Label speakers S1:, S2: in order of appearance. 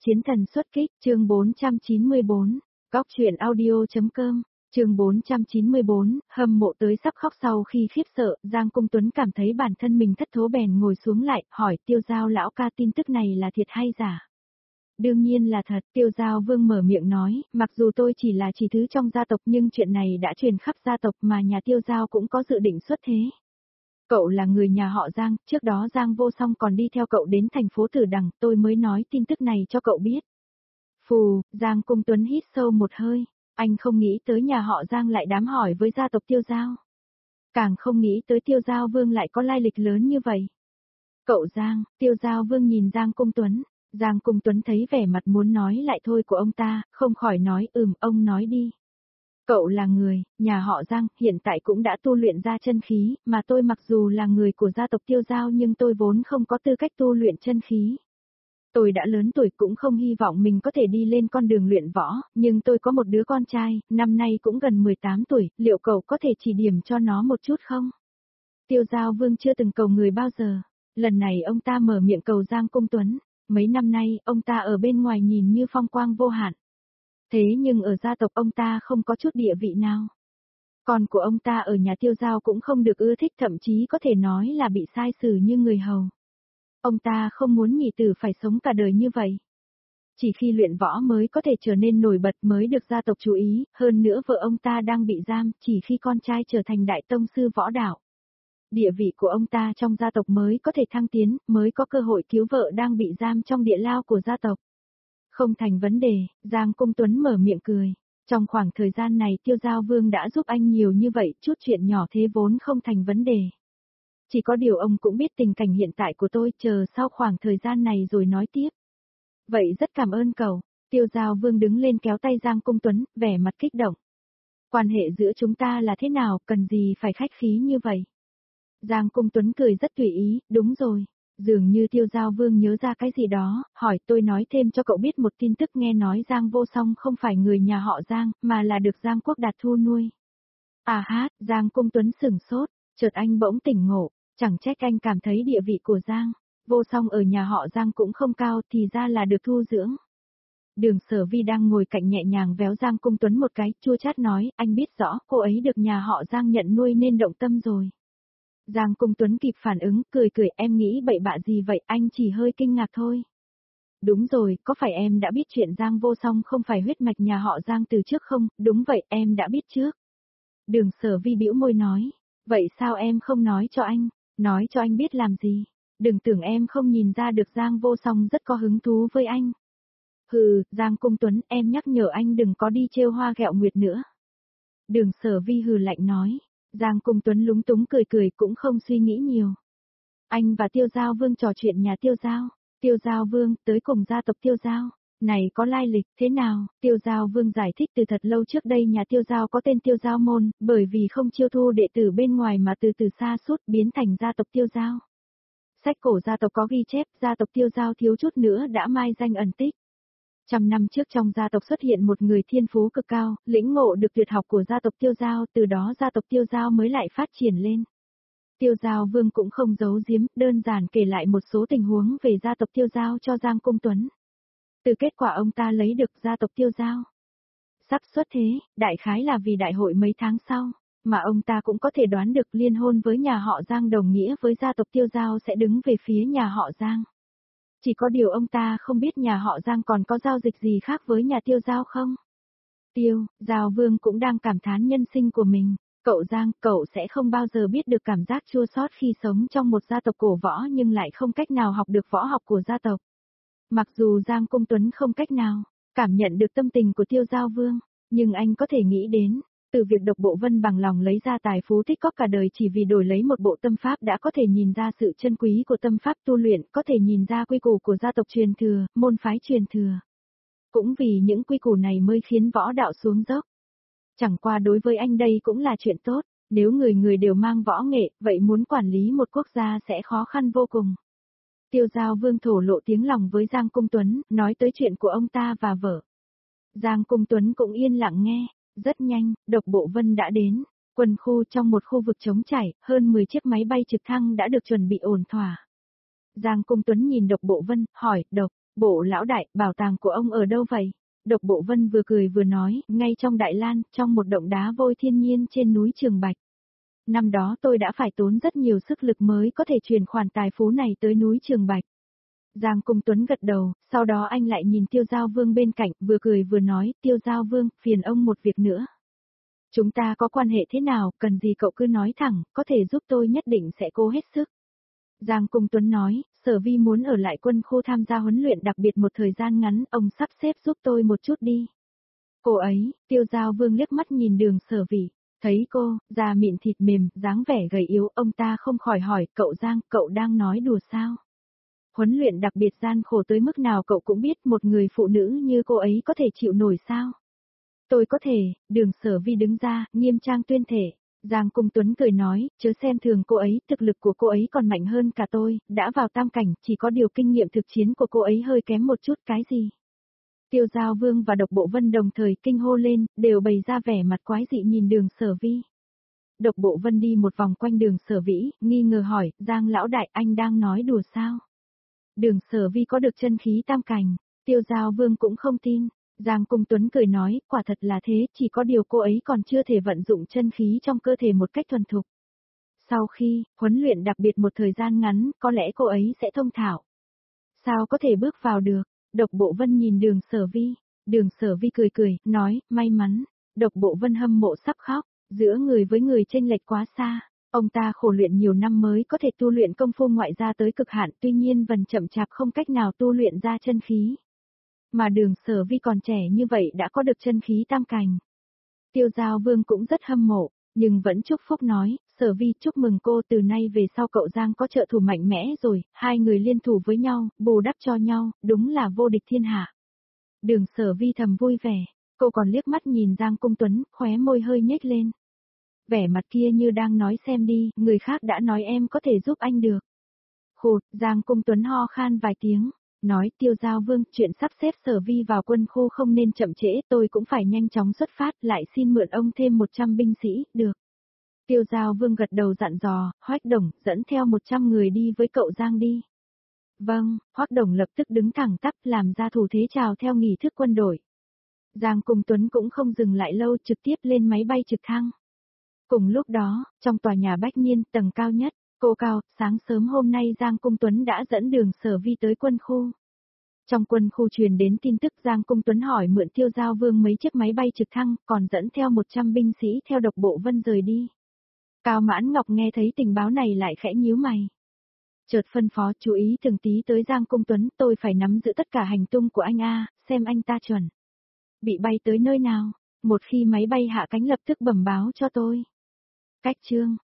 S1: Chiến thần xuất kích, chương 494, Góc truyện audio.com, chương 494, hâm mộ tới sắp khóc sau khi khiếp sợ, Giang Cung Tuấn cảm thấy bản thân mình thất thố bèn ngồi xuống lại, hỏi Tiêu Giao lão ca tin tức này là thiệt hay giả? Đương nhiên là thật, Tiêu Giao Vương mở miệng nói, mặc dù tôi chỉ là chỉ thứ trong gia tộc nhưng chuyện này đã truyền khắp gia tộc mà nhà Tiêu Giao cũng có dự định xuất thế. Cậu là người nhà họ Giang, trước đó Giang Vô Song còn đi theo cậu đến thành phố Tử Đằng, tôi mới nói tin tức này cho cậu biết. Phù, Giang Cung Tuấn hít sâu một hơi, anh không nghĩ tới nhà họ Giang lại đám hỏi với gia tộc Tiêu Giao. Càng không nghĩ tới Tiêu Giao Vương lại có lai lịch lớn như vậy. Cậu Giang, Tiêu Giao Vương nhìn Giang Cung Tuấn, Giang Cung Tuấn thấy vẻ mặt muốn nói lại thôi của ông ta, không khỏi nói ông nói đi. Cậu là người, nhà họ Giang, hiện tại cũng đã tu luyện ra chân khí, mà tôi mặc dù là người của gia tộc Tiêu Giao nhưng tôi vốn không có tư cách tu luyện chân khí. Tôi đã lớn tuổi cũng không hy vọng mình có thể đi lên con đường luyện võ, nhưng tôi có một đứa con trai, năm nay cũng gần 18 tuổi, liệu cậu có thể chỉ điểm cho nó một chút không? Tiêu Giao Vương chưa từng cầu người bao giờ, lần này ông ta mở miệng cầu Giang Cung Tuấn, mấy năm nay ông ta ở bên ngoài nhìn như phong quang vô hạn. Thế nhưng ở gia tộc ông ta không có chút địa vị nào. Con của ông ta ở nhà Tiêu Giao cũng không được ưa thích, thậm chí có thể nói là bị sai xử như người hầu. Ông ta không muốn nhị tử phải sống cả đời như vậy. Chỉ khi luyện võ mới có thể trở nên nổi bật, mới được gia tộc chú ý, hơn nữa vợ ông ta đang bị giam, chỉ khi con trai trở thành đại tông sư võ đạo. Địa vị của ông ta trong gia tộc mới có thể thăng tiến, mới có cơ hội cứu vợ đang bị giam trong địa lao của gia tộc. Không thành vấn đề, Giang Cung Tuấn mở miệng cười. Trong khoảng thời gian này Tiêu Giao Vương đã giúp anh nhiều như vậy, chút chuyện nhỏ thế vốn không thành vấn đề. Chỉ có điều ông cũng biết tình cảnh hiện tại của tôi, chờ sau khoảng thời gian này rồi nói tiếp. Vậy rất cảm ơn cậu. Tiêu Giao Vương đứng lên kéo tay Giang Cung Tuấn, vẻ mặt kích động. Quan hệ giữa chúng ta là thế nào, cần gì phải khách khí như vậy? Giang Cung Tuấn cười rất tùy ý, đúng rồi. Dường như Tiêu Giao Vương nhớ ra cái gì đó, hỏi tôi nói thêm cho cậu biết một tin tức, nghe nói Giang Vô Song không phải người nhà họ Giang, mà là được Giang Quốc Đạt thu nuôi. À hát, Giang Cung Tuấn sửng sốt, chợt anh bỗng tỉnh ngộ, chẳng trách anh cảm thấy địa vị của Giang Vô Song ở nhà họ Giang cũng không cao, thì ra là được thu dưỡng. Đường Sở Vi đang ngồi cạnh nhẹ nhàng véo Giang Cung Tuấn một cái, chua chát nói, anh biết rõ cô ấy được nhà họ Giang nhận nuôi nên động tâm rồi. Giang Cung Tuấn kịp phản ứng, cười cười, em nghĩ bậy bạ gì vậy, anh chỉ hơi kinh ngạc thôi. Đúng rồi, có phải em đã biết chuyện Giang Vô Song không phải huyết mạch nhà họ Giang từ trước không? Đúng vậy, em đã biết trước. Đường Sở Vi bĩu môi nói, vậy sao em không nói cho anh? Nói cho anh biết làm gì? Đừng tưởng em không nhìn ra được Giang Vô Song rất có hứng thú với anh. Hừ, Giang Cung Tuấn, em nhắc nhở anh đừng có đi trêu hoa ghẹo nguyệt nữa. Đường Sở Vi hừ lạnh nói. Giang Cung Tuấn lúng túng cười cười cũng không suy nghĩ nhiều. Anh và Tiêu Giao Vương trò chuyện nhà Tiêu Giao. Tiêu Giao Vương tới cùng gia tộc Tiêu Giao. Này có lai lịch thế nào? Tiêu Giao Vương giải thích từ thật lâu trước đây nhà Tiêu Giao có tên Tiêu Giao Môn, bởi vì không chiêu thu đệ tử bên ngoài mà từ từ xa suốt biến thành gia tộc Tiêu Giao. Sách cổ gia tộc có ghi chép gia tộc Tiêu Giao thiếu chút nữa đã mai danh ẩn tích. 100 năm trước trong gia tộc xuất hiện một người thiên phú cực cao, lĩnh ngộ được tuyệt học của gia tộc Tiêu Giao, từ đó gia tộc Tiêu Giao mới lại phát triển lên. Tiêu Giao Vương cũng không giấu giếm, đơn giản kể lại một số tình huống về gia tộc Tiêu Giao cho Giang Cung Tuấn. Từ kết quả ông ta lấy được gia tộc Tiêu Giao sắp xuất thế, đại khái là vì đại hội mấy tháng sau, mà ông ta cũng có thể đoán được liên hôn với nhà họ Giang đồng nghĩa với gia tộc Tiêu Giao sẽ đứng về phía nhà họ Giang. Chỉ có điều ông ta không biết nhà họ Giang còn có giao dịch gì khác với nhà Tiêu Giao không? Giao Vương cũng đang cảm thán nhân sinh của mình. Cậu Giang, cậu sẽ không bao giờ biết được cảm giác chua xót khi sống trong một gia tộc cổ võ nhưng lại không cách nào học được võ học của gia tộc. Mặc dù Giang Cung Tuấn không cách nào cảm nhận được tâm tình của Tiêu Giao Vương, nhưng anh có thể nghĩ đến, từ việc Độc Bộ Vân bằng lòng lấy ra tài phú tích cóp cả đời chỉ vì đổi lấy một bộ tâm pháp đã có thể nhìn ra sự chân quý của tâm pháp tu luyện, có thể nhìn ra quy củ của gia tộc truyền thừa, môn phái truyền thừa. Cũng vì những quy củ này mới khiến võ đạo xuống dốc. Chẳng qua đối với anh đây cũng là chuyện tốt, nếu người người đều mang võ nghệ, vậy muốn quản lý một quốc gia sẽ khó khăn vô cùng. Tiêu Giao Vương thổ lộ tiếng lòng với Giang Cung Tuấn, nói tới chuyện của ông ta và vợ. Giang Cung Tuấn cũng yên lặng nghe. Rất nhanh, Độc Bộ Vân đã đến. Quân khu trong một khu vực trống trải, hơn 10 chiếc máy bay trực thăng đã được chuẩn bị ổn thỏa. Giang Cung Tuấn nhìn Độc Bộ Vân, hỏi, Bộ lão đại, bảo tàng của ông ở đâu vậy? Độc Bộ Vân vừa cười vừa nói, ngay trong Đại Lan, trong một động đá vôi thiên nhiên trên núi Trường Bạch. Năm đó tôi đã phải tốn rất nhiều sức lực mới có thể chuyển khoản tài phú này tới núi Trường Bạch. Giang Cung Tuấn gật đầu, sau đó anh lại nhìn Tiêu Giao Vương bên cạnh, vừa cười vừa nói, Tiêu Giao Vương, phiền ông một việc nữa. Chúng ta có quan hệ thế nào, cần gì cậu cứ nói thẳng, có thể giúp tôi nhất định sẽ cố hết sức. Giang Cung Tuấn nói, Sở Vi muốn ở lại quân khu tham gia huấn luyện đặc biệt một thời gian ngắn, ông sắp xếp giúp tôi một chút đi. Cô ấy, Tiêu Giao Vương liếc mắt nhìn Đường Sở Vi, thấy cô, da mịn thịt mềm, dáng vẻ gầy yếu, ông ta không khỏi hỏi, cậu Giang, cậu đang nói đùa sao? Huấn luyện đặc biệt gian khổ tới mức nào cậu cũng biết một người phụ nữ như cô ấy có thể chịu nổi sao? Tôi có thể, Đường Sở Vi đứng ra, nghiêm trang tuyên thể. Giang Cung Tuấn cười nói, chớ xem thường cô ấy, thực lực của cô ấy còn mạnh hơn cả tôi, đã vào tam cảnh, chỉ có điều kinh nghiệm thực chiến của cô ấy hơi kém một chút cái gì. Tiêu Giao Vương và Độc Bộ Vân đồng thời kinh hô lên, đều bày ra vẻ mặt quái dị nhìn Đường Sở Vi. Độc Bộ Vân đi một vòng quanh Đường Sở Vĩ, nghi ngờ hỏi, Giang lão đại, anh đang nói đùa sao? Đường Sở Vi có được chân khí tam cảnh, Tiêu Giao Vương cũng không tin. Giang Cung Tuấn cười nói, quả thật là thế, chỉ có điều cô ấy còn chưa thể vận dụng chân khí trong cơ thể một cách thuần thục. Sau khi huấn luyện đặc biệt một thời gian ngắn, có lẽ cô ấy sẽ thông thạo. Sao có thể bước vào được? Độc Bộ Vân nhìn Đường Sở Vi. Đường Sở Vi cười cười, nói, may mắn. Độc Bộ Vân hâm mộ sắp khóc, giữa người với người chênh lệch quá xa. Ông ta khổ luyện nhiều năm mới có thể tu luyện công phu ngoại gia tới cực hạn, tuy nhiên vẫn chậm chạp không cách nào tu luyện ra chân khí. Mà Đường Sở Vi còn trẻ như vậy đã có được chân khí tam cảnh. Tiêu Giao Vương cũng rất hâm mộ, nhưng vẫn chúc phúc nói, Sở Vi chúc mừng cô, từ nay về sau cậu Giang có trợ thủ mạnh mẽ rồi, hai người liên thủ với nhau, bù đắp cho nhau, đúng là vô địch thiên hạ. Đường Sở Vi thầm vui vẻ, cô còn liếc mắt nhìn Giang Cung Tuấn, khóe môi hơi nhếch lên. Vẻ mặt kia như đang nói xem đi, người khác đã nói em có thể giúp anh được. Khụt, Giang Cung Tuấn ho khan vài tiếng. Nói, Tiêu Giao Vương, chuyện sắp xếp Sở Vi vào quân khu không nên chậm trễ, tôi cũng phải nhanh chóng xuất phát, lại xin mượn ông thêm 100 binh sĩ, được. Tiêu Giao Vương gật đầu dặn dò, Hoắc Đồng, dẫn theo 100 người đi với cậu Giang đi. Vâng, Hoắc Đồng lập tức đứng thẳng tắp làm ra thủ thế chào theo nghi thức quân đội. Giang Cung Tuấn cũng không dừng lại lâu, trực tiếp lên máy bay trực thăng. Cùng lúc đó, trong tòa nhà Bách Niên, tầng cao nhất, cô Cao, sáng sớm hôm nay Giang Cung Tuấn đã dẫn Đường Sở Vi tới quân khu. Trong quân khu truyền đến tin tức Giang Cung Tuấn hỏi mượn Tiêu Giao Vương mấy chiếc máy bay trực thăng, còn dẫn theo 100 binh sĩ theo Độc Bộ Vân rời đi. Cao Mãn Ngọc nghe thấy tình báo này lại khẽ nhíu mày. Chợt phân phó chú ý từng tí tới Giang Cung Tuấn, tôi phải nắm giữ tất cả hành tung của anh a, xem anh ta chuẩn bị bay tới nơi nào, một khi máy bay hạ cánh lập tức bẩm báo cho tôi. Cách chương